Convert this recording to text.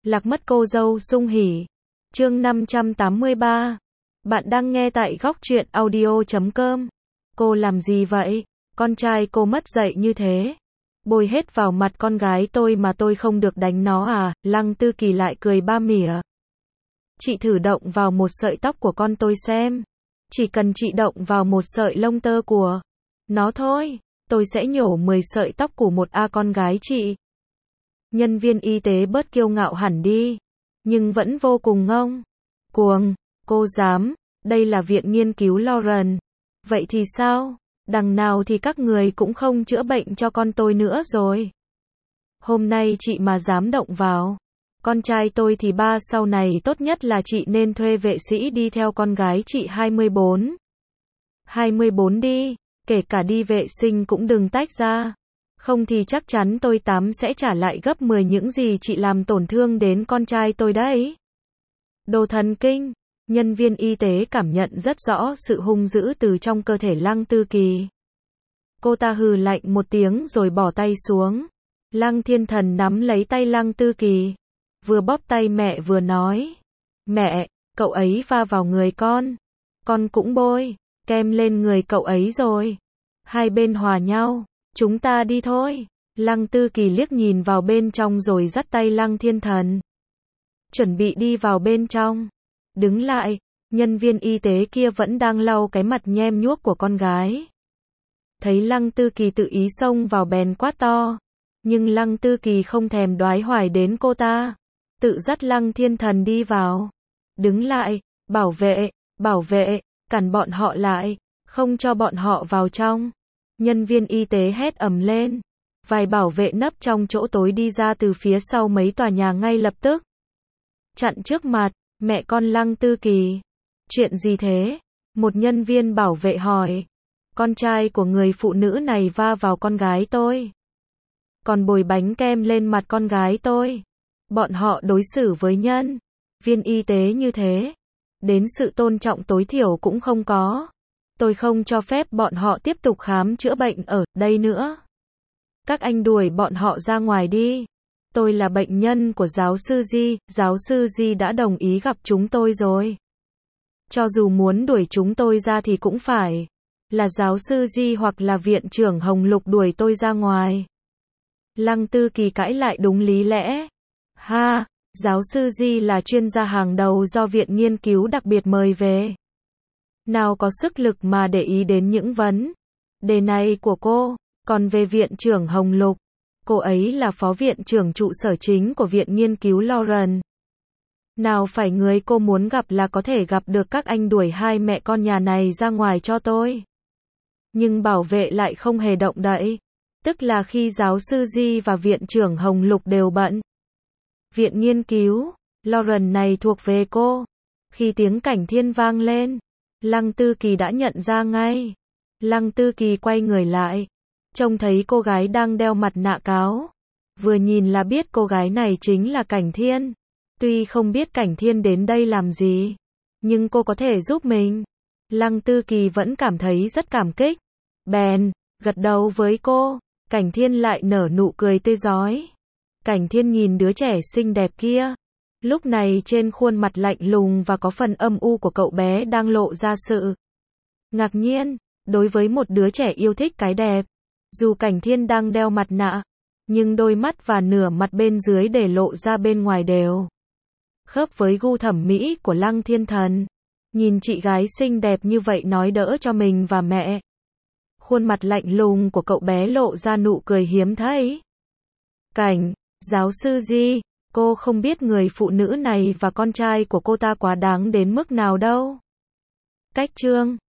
Lạc mất cô dâu sung hỉ. Chương 583. Bạn đang nghe tại góc truyện audio.com. Cô làm gì vậy? Con trai cô mất dạy như thế. Bôi hết vào mặt con gái tôi mà tôi không được đánh nó à? Lăng Tư Kỳ lại cười ba mỉa. Chị thử động vào một sợi tóc của con tôi xem. Chỉ cần chị động vào một sợi lông tơ của nó thôi, tôi sẽ nhổ 10 sợi tóc của một con gái chị. Nhân viên y tế bớt kiêu ngạo hẳn đi, nhưng vẫn vô cùng ngông cuồng. Cô dám, đây là viện nghiên cứu Lauren. Vậy thì sao? Đằng nào thì các người cũng không chữa bệnh cho con tôi nữa rồi. Hôm nay chị mà dám động vào con trai tôi thì sau này tốt nhất là chị nên thuê vệ sĩ đi theo con gái chị 24 đi, kể cả đi vệ sinh cũng đừng tách ra. Không thì chắc chắn tôi sẽ trả lại gấp 10 những gì chị làm tổn thương đến con trai tôi đấy. Đồ thần kinh. Nhân viên y tế cảm nhận rất rõ sự hung dữ từ trong cơ thể Lăng Tư Kỳ. Cô ta hừ lạnh một tiếng rồi bỏ tay xuống. Lăng Thiên Thần nắm lấy tay Lăng Tư Kỳ, vừa bóp tay mẹ vừa nói. Mẹ, cậu ấy va vào người con cũng bôi kem lên người cậu ấy rồi. Hai bên hòa nhau, chúng ta đi thôi. Lăng Tư Kỳ liếc nhìn vào bên trong rồi dắt tay Lăng Thiên Thần. Chuẩn bị đi vào bên trong. Đứng lại, nhân viên y tế kia vẫn đang lau cái mặt nhem nhuốc của con gái. Thấy Lăng Tư Kỳ tự ý xông vào bèn quát to. Nhưng Lăng Tư Kỳ không thèm đoái hoài đến cô ta. Tự dắt Lăng Thiên Thần đi vào. Đứng lại, bảo vệ, cản bọn họ lại, không cho bọn họ vào trong. Nhân viên y tế hét ầm lên. Vài bảo vệ nấp trong chỗ tối đi ra từ phía sau mấy tòa nhà ngay lập tức. Chặn trước mặt, mẹ con Lăng Tư Kỳ. Chuyện gì thế? Một nhân viên bảo vệ hỏi. Con trai của người phụ nữ này va vào con gái tôi. Còn bồi bánh kem lên mặt con gái tôi. Bọn họ đối xử với nhân viên y tế như thế. Đến sự tôn trọng tối thiểu cũng không có. Tôi không cho phép bọn họ tiếp tục khám chữa bệnh ở đây nữa. Các anh đuổi bọn họ ra ngoài đi. Tôi là bệnh nhân của giáo sư Di đã đồng ý gặp chúng tôi rồi. Cho dù muốn đuổi chúng tôi ra thì cũng phải là giáo sư Di hoặc là viện trưởng Hồng Lục đuổi tôi ra ngoài. Lăng Tư Kỳ cãi lại đúng lý lẽ. Ha, giáo sư Di là chuyên gia hàng đầu do viện nghiên cứu đặc biệt mời về. Nào có sức lực mà để ý đến những vấn đề này của cô. Còn về viện trưởng Hồng Lục, cô ấy là phó viện trưởng trụ sở chính của viện nghiên cứu Lauren. Nào phải người cô muốn gặp là có thể gặp được. Các anh đuổi hai mẹ con nhà này ra ngoài cho tôi. Nhưng bảo vệ lại không hề động đậy. Tức là khi giáo sư Di và viện trưởng Hồng Lục đều bận. Viện nghiên cứu Lauren này thuộc về cô. Khi tiếng cảnh thiên vang lên, Lăng Tư Kỳ đã nhận ra ngay. Lăng Tư Kỳ quay người lại, trông thấy cô gái đang đeo mặt nạ cáo. Vừa nhìn là biết cô gái này chính là Cảnh Thiên. Tuy không biết Cảnh Thiên đến đây làm gì, nhưng cô có thể giúp mình. Lăng Tư Kỳ vẫn cảm thấy rất cảm kích. Bèn gật đầu với cô. Cảnh Thiên lại nở nụ cười tươi rói. Cảnh Thiên nhìn đứa trẻ xinh đẹp kia. Lúc này trên khuôn mặt lạnh lùng và có phần âm u của cậu bé đang lộ ra sự ngạc nhiên. Đối với một đứa trẻ yêu thích cái đẹp, dù Cảnh Thiên đang đeo mặt nạ, nhưng đôi mắt và nửa mặt bên dưới để lộ ra bên ngoài đều khớp với gu thẩm mỹ của Lăng Thiên Thần. Nhìn chị gái xinh đẹp như vậy nói đỡ cho mình và mẹ. Khuôn mặt lạnh lùng của cậu bé lộ ra nụ cười hiếm thấy. Giáo sư Di, cô không biết người phụ nữ này và con trai của cô ta quá đáng đến mức nào đâu. Cách chương